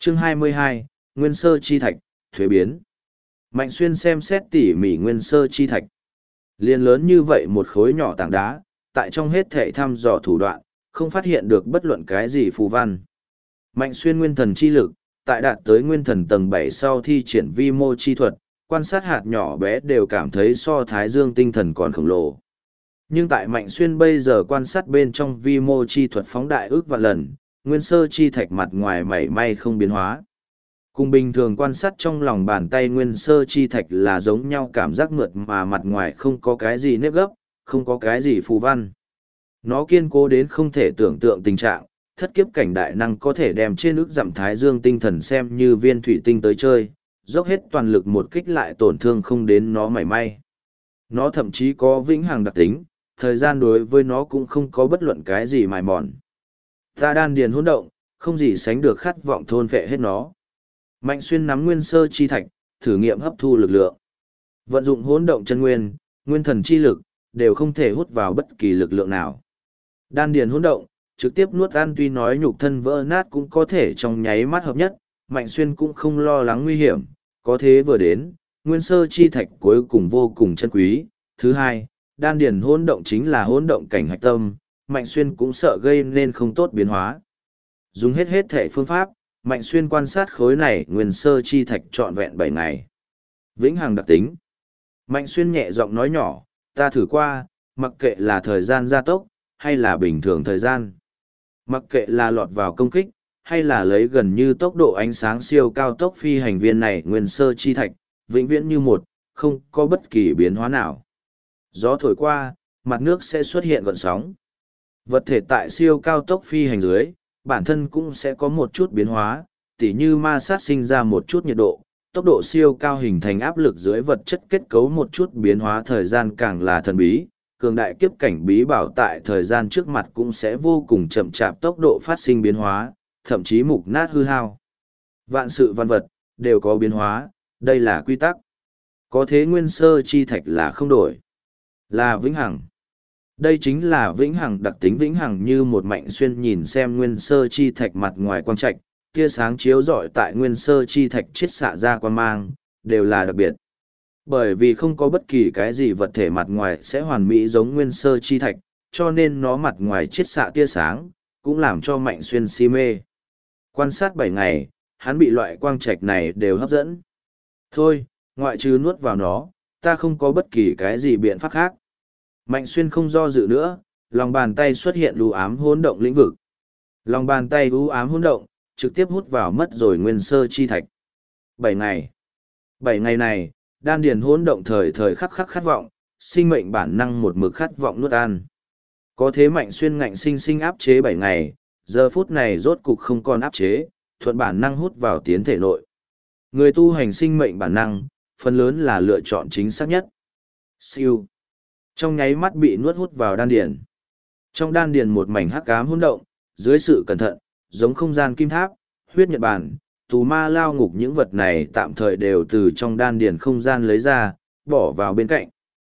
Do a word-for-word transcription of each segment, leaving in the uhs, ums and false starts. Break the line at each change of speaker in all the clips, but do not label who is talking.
Chương hai mươi hai, Nguyên sơ chi thạch, thuế biến. Mạnh Xuyên xem xét tỉ mỉ nguyên sơ chi thạch. Liên lớn như vậy một khối nhỏ tảng đá, tại trong hết thể thăm dò thủ đoạn, không phát hiện được bất luận cái gì phù văn. Mạnh Xuyên nguyên thần chi lực, tại đạt tới nguyên thần tầng bảy sau thi triển vi mô chi thuật, quan sát hạt nhỏ bé đều cảm thấy so thái dương tinh thần còn khổng lồ. Nhưng tại Mạnh Xuyên bây giờ quan sát bên trong vi mô chi thuật phóng đại ước vạn lần, nguyên sơ chi thạch mặt ngoài mảy may không biến hóa. Cùng bình thường quan sát trong lòng bàn tay nguyên sơ chi thạch là giống nhau cảm giác mượt mà mặt ngoài không có cái gì nếp gấp, không có cái gì phù văn. Nó kiên cố đến không thể tưởng tượng tình trạng, thất kiếp cảnh đại năng có thể đem trên ức dặm thái dương tinh thần xem như viên thủy tinh tới chơi, dốc hết toàn lực một kích lại tổn thương không đến nó mảy may. Nó thậm chí có vĩnh hằng đặc tính, thời gian đối với nó cũng không có bất luận cái gì mài mòn. Ta đan điền hỗn động, không gì sánh được khát vọng thôn phệ hết nó. Mạnh Xuyên nắm nguyên sơ chi thạch, thử nghiệm hấp thu lực lượng. Vận dụng hỗn động chân nguyên, nguyên thần chi lực, đều không thể hút vào bất kỳ lực lượng nào. Đan điền hỗn động, trực tiếp nuốt ăn tuy nói nhục thân vỡ nát cũng có thể trong nháy mắt hợp nhất, Mạnh Xuyên cũng không lo lắng nguy hiểm, có thế vừa đến, nguyên sơ chi thạch cuối cùng vô cùng chân quý. Thứ hai, đan điền hỗn động chính là hỗn động cảnh hạch tâm, Mạnh Xuyên cũng sợ gây nên không tốt biến hóa. Dùng hết hết thể phương pháp, Mạnh Xuyên quan sát khối này nguyên sơ chi thạch trọn vẹn bảy ngày. Vĩnh hằng đặc tính. Mạnh Xuyên nhẹ giọng nói nhỏ, ta thử qua, mặc kệ là thời gian gia tốc, hay là bình thường thời gian. Mặc kệ là lọt vào công kích, hay là lấy gần như tốc độ ánh sáng siêu cao tốc phi hành viên này nguyên sơ chi thạch, vĩnh viễn như một, không có bất kỳ biến hóa nào. Gió thổi qua, mặt nước sẽ xuất hiện gợn sóng. Vật thể tại siêu cao tốc phi hành dưới, bản thân cũng sẽ có một chút biến hóa, tỉ như ma sát sinh ra một chút nhiệt độ, tốc độ siêu cao hình thành áp lực dưới vật chất kết cấu một chút biến hóa thời gian càng là thần bí, cường đại kiếp cảnh bí bảo tại thời gian trước mặt cũng sẽ vô cùng chậm chạp tốc độ phát sinh biến hóa, thậm chí mục nát hư hao. Vạn sự văn vật, đều có biến hóa, đây là quy tắc. Có thế nguyên sơ chi thạch là không đổi, là vĩnh hằng. Đây chính là vĩnh hằng đặc tính vĩnh hằng như một Mạnh Xuyên nhìn xem nguyên sơ chi thạch mặt ngoài quang trạch, tia sáng chiếu rọi tại nguyên sơ chi thạch chiết xạ ra quang mang, đều là đặc biệt. Bởi vì không có bất kỳ cái gì vật thể mặt ngoài sẽ hoàn mỹ giống nguyên sơ chi thạch, cho nên nó mặt ngoài chiết xạ tia sáng, cũng làm cho Mạnh Xuyên si mê. Quan sát bảy ngày, hắn bị loại quang trạch này đều hấp dẫn. Thôi, ngoại trừ nuốt vào nó, ta không có bất kỳ cái gì biện pháp khác. Mạnh Xuyên không do dự nữa, lòng bàn tay xuất hiện u ám hỗn động lĩnh vực. Lòng bàn tay u ám hỗn động, trực tiếp hút vào mất rồi nguyên sơ chi thạch. Bảy ngày. Bảy ngày này, đan điền hỗn động thời thời khắc khắc khát vọng, sinh mệnh bản năng một mực khát vọng nuốt ăn. Có thế Mạnh Xuyên ngạnh sinh sinh áp chế bảy ngày, giờ phút này rốt cục không còn áp chế, thuận bản năng hút vào tiến thể nội. Người tu hành sinh mệnh bản năng, phần lớn là lựa chọn chính xác nhất. Siêu. Trong nháy mắt bị nuốt hút vào đan điền. Trong đan điền một mảnh hắc ám hỗn động, dưới sự cẩn thận, giống không gian kim tháp, huyết nhật bản, tù ma lao ngục những vật này tạm thời đều từ trong đan điền không gian lấy ra, bỏ vào bên cạnh.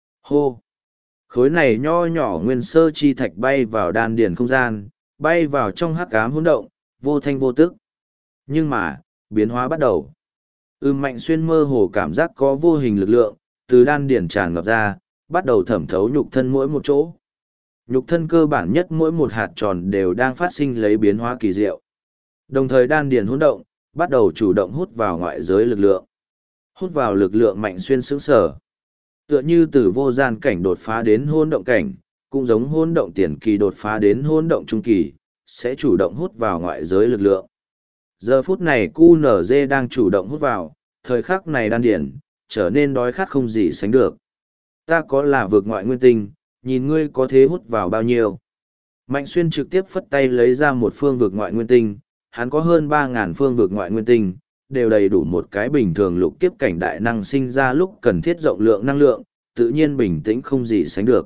Hô! Khối này nho nhỏ nguyên sơ chi thạch bay vào đan điền không gian, bay vào trong hắc ám hỗn động, vô thanh vô tức. Nhưng mà, biến hóa bắt đầu. Ưm Mạnh Xuyên mơ hồ cảm giác có vô hình lực lượng, từ đan điền tràn ngập ra, bắt đầu thẩm thấu nhục thân mỗi một chỗ. Nhục thân cơ bản nhất mỗi một hạt tròn đều đang phát sinh lấy biến hóa kỳ diệu. Đồng thời đan điền hỗn động, bắt đầu chủ động hút vào ngoại giới lực lượng. Hút vào lực lượng Mạnh Xuyên sững sờ. Tựa như từ vô gian cảnh đột phá đến hỗn động cảnh, cũng giống hỗn động tiền kỳ đột phá đến hỗn động trung kỳ, sẽ chủ động hút vào ngoại giới lực lượng. Giờ phút này cu nở dê đang chủ động hút vào, thời khắc này đan điền trở nên đói khát không gì sánh được. Ta có là vượt ngoại nguyên tinh, nhìn ngươi có thế hút vào bao nhiêu. Mạnh Xuyên trực tiếp phất tay lấy ra một phương vượt ngoại nguyên tinh, hắn có hơn ba ngàn phương vượt ngoại nguyên tinh, đều đầy đủ một cái bình thường lục kiếp cảnh đại năng sinh ra lúc cần thiết rộng lượng năng lượng, tự nhiên bình tĩnh không gì sánh được.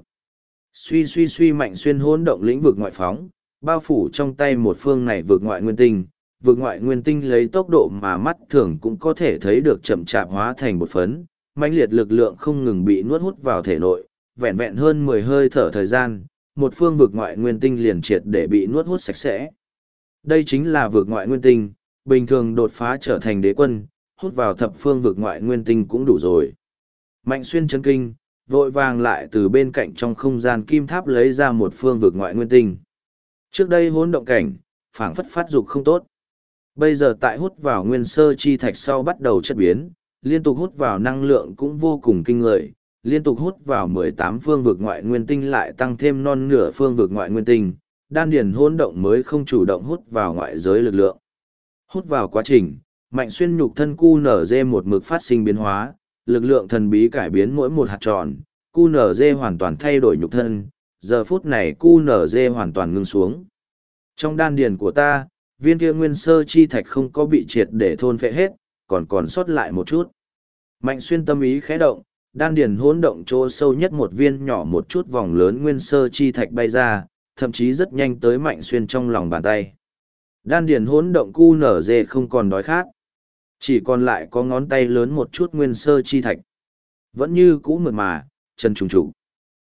Suy suy suy Mạnh Xuyên hỗn động lĩnh vực ngoại phóng, bao phủ trong tay một phương này vượt ngoại nguyên tinh, vượt ngoại nguyên tinh lấy tốc độ mà mắt thường cũng có thể thấy được chậm chạp hóa thành một phấn, mãnh liệt lực lượng không ngừng bị nuốt hút vào thể nội, vẹn vẹn hơn mười hơi thở thời gian, một phương vực ngoại nguyên tinh liền triệt để bị nuốt hút sạch sẽ. Đây chính là vực ngoại nguyên tinh, bình thường đột phá trở thành đế quân, hút vào thập phương vực ngoại nguyên tinh cũng đủ rồi. Mạnh Xuyên chấn kinh, vội vàng lại từ bên cạnh trong không gian kim tháp lấy ra một phương vực ngoại nguyên tinh. Trước đây hỗn động cảnh, phảng phất phát dục không tốt. Bây giờ tại hút vào nguyên sơ chi thạch sau bắt đầu chất biến, liên tục hút vào năng lượng cũng vô cùng kinh người, liên tục hút vào mười tám phương vực ngoại nguyên tinh lại tăng thêm non nửa phương vực ngoại nguyên tinh, đan điền hỗn động mới không chủ động hút vào ngoại giới lực lượng. Hút vào quá trình, Mạnh Xuyên nhục thân cu nở dê một mực phát sinh biến hóa, lực lượng thần bí cải biến mỗi một hạt tròn, cu nở dê hoàn toàn thay đổi nhục thân, giờ phút này cu nở dê hoàn toàn ngưng xuống. Trong đan điền của ta, viên kia nguyên sơ chi thạch không có bị triệt để thôn phệ hết, còn còn sót lại một chút. Mạnh Xuyên tâm ý khẽ động, đan điền hỗn động chỗ sâu nhất một viên nhỏ một chút vòng lớn nguyên sơ chi thạch bay ra, thậm chí rất nhanh tới Mạnh Xuyên trong lòng bàn tay. Đan điền hỗn động cu nở dê không còn đói khát, chỉ còn lại có ngón tay lớn một chút nguyên sơ chi thạch. Vẫn như cũ mượt mà, chân trùng trụ.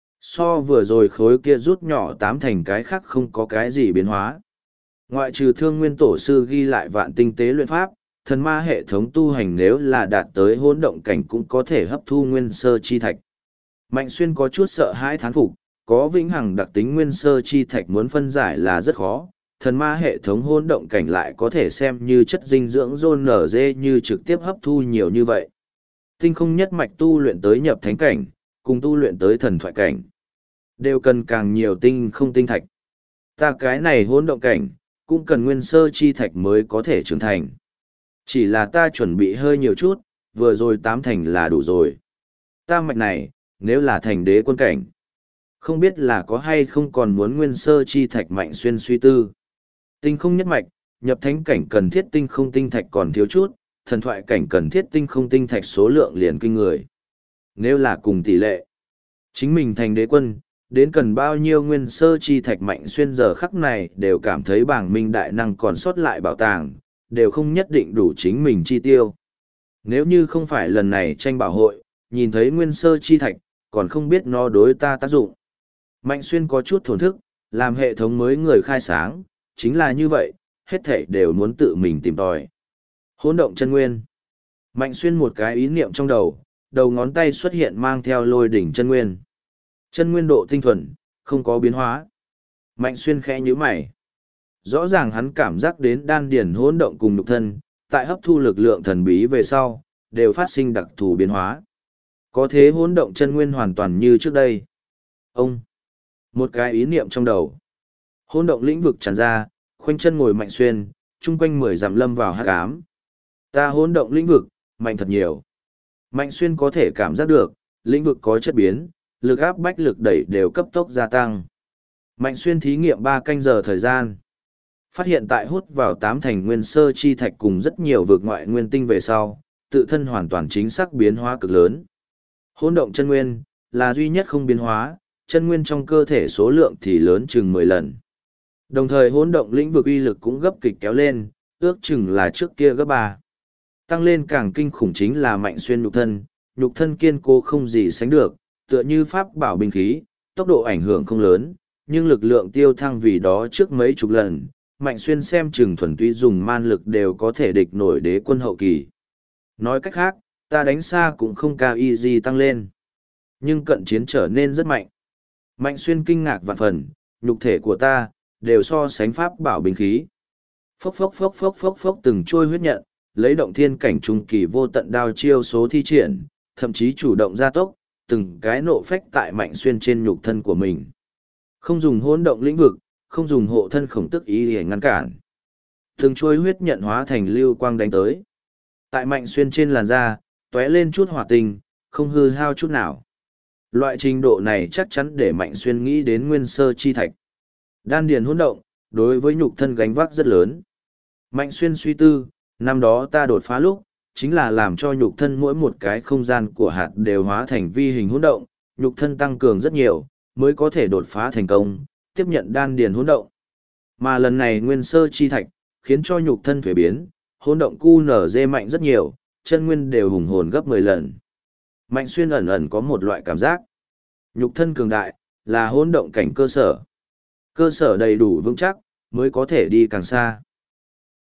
So vừa rồi khối kia rút nhỏ tám thành cái khác không có cái gì biến hóa. Ngoại trừ Thương Nguyên Tổ sư ghi lại vạn tinh tế luyện pháp, thần ma hệ thống tu hành nếu là đạt tới hỗn động cảnh cũng có thể hấp thu nguyên sơ chi thạch. Mạnh Xuyên có chút sợ hãi thán phục, có vĩnh hằng đặc tính nguyên sơ chi thạch muốn phân giải là rất khó, thần ma hệ thống hỗn động cảnh lại có thể xem như chất dinh dưỡng rôn nở dê như trực tiếp hấp thu nhiều như vậy. Tinh không nhất mạch tu luyện tới nhập thánh cảnh, cùng tu luyện tới thần thoại cảnh, đều cần càng nhiều tinh không tinh thạch. Ta cái này hỗn động cảnh, cũng cần nguyên sơ chi thạch mới có thể trưởng thành. Chỉ là ta chuẩn bị hơi nhiều chút, vừa rồi tám thành là đủ rồi. Ta mạch này, nếu là thành đế quân cảnh, không biết là có hay không còn muốn nguyên sơ chi thạch. Mạnh Xuyên suy tư. Tinh không nhất mạch, nhập thánh cảnh cần thiết tinh không tinh thạch còn thiếu chút, thần thoại cảnh cần thiết tinh không tinh thạch số lượng liền kinh người. Nếu là cùng tỷ lệ, chính mình thành đế quân, đến cần bao nhiêu nguyên sơ chi thạch. Mạnh Xuyên giờ khắc này đều cảm thấy bảng minh đại năng còn sót lại bảo tàng, đều không nhất định đủ chính mình chi tiêu. Nếu như không phải lần này tranh bảo hội, nhìn thấy nguyên sơ chi thạch, còn không biết nó đối ta tác dụng. Mạnh Xuyên có chút thổn thức, làm hệ thống mới người khai sáng, chính là như vậy, hết thảy đều muốn tự mình tìm tòi. Hỗn động chân nguyên. Mạnh Xuyên một cái ý niệm trong đầu, đầu ngón tay xuất hiện mang theo lôi đỉnh chân nguyên. Chân nguyên độ tinh thuần, không có biến hóa. Mạnh Xuyên khẽ nhíu mày. Rõ ràng hắn cảm giác đến đan điển hỗn động cùng nhục thân, tại hấp thu lực lượng thần bí về sau, đều phát sinh đặc thù biến hóa. Có thế hỗn động chân nguyên hoàn toàn như trước đây. Ông. Một cái ý niệm trong đầu. Hỗn động lĩnh vực tràn ra, khoanh chân ngồi Mạnh Xuyên, chung quanh mười dặm lâm vào hắc ám. Ta hỗn động lĩnh vực, mạnh thật nhiều. Mạnh Xuyên có thể cảm giác được, lĩnh vực có chất biến, lực áp bách lực đẩy đều cấp tốc gia tăng. Mạnh Xuyên thí nghiệm ba canh giờ thời gian. Phát hiện tại hút vào tám thành nguyên sơ chi thạch cùng rất nhiều vực ngoại nguyên tinh về sau, tự thân hoàn toàn chính xác biến hóa cực lớn. Hỗn động chân nguyên, là duy nhất không biến hóa, chân nguyên trong cơ thể số lượng thì lớn chừng mười lần. Đồng thời hỗn động lĩnh vực uy lực cũng gấp kịch kéo lên, ước chừng là trước kia gấp ba. Tăng lên càng kinh khủng chính là Mạnh Xuyên nhục thân, nhục thân kiên cố không gì sánh được, tựa như pháp bảo binh khí, tốc độ ảnh hưởng không lớn, nhưng lực lượng tiêu thăng vì đó trước mấy chục lần. Mạnh Xuyên xem chừng thuần túy dùng man lực đều có thể địch nổi đế quân hậu kỳ. Nói cách khác, ta đánh xa cũng không cao y gì tăng lên. Nhưng cận chiến trở nên rất mạnh. Mạnh Xuyên kinh ngạc vạn phần, nhục thể của ta, đều so sánh pháp bảo binh khí. Phốc phốc phốc phốc phốc phốc từng trôi huyết nhận, lấy động thiên cảnh trung kỳ vô tận đao chiêu số thi triển, thậm chí chủ động gia tốc, từng cái nộ phách tại Mạnh Xuyên trên nhục thân của mình. Không dùng hỗn động lĩnh vực, không dùng hộ thân khổng tức ý để ngăn cản. Từng trôi huyết nhận hóa thành lưu quang đánh tới. Tại Mạnh Xuyên trên làn da, tóe lên chút hỏa tinh, không hư hao chút nào. Loại trình độ này chắc chắn để Mạnh Xuyên nghĩ đến nguyên sơ chi thạch. Đan điền hỗn động, đối với nhục thân gánh vác rất lớn. Mạnh Xuyên suy tư, năm đó ta đột phá lúc, chính là làm cho nhục thân mỗi một cái không gian của hạt đều hóa thành vi hình hỗn động, nhục thân tăng cường rất nhiều, mới có thể đột phá thành công, tiếp nhận đan điền hỗn động. Mà lần này nguyên sơ chi thạch, khiến cho nhục thân thuế biến, hỗn động cu nở dê mạnh rất nhiều, chân nguyên đều hùng hồn gấp mười lần. Mạnh Xuyên ẩn ẩn có một loại cảm giác. Nhục thân cường đại, là hỗn động cảnh cơ sở. Cơ sở đầy đủ vững chắc, mới có thể đi càng xa.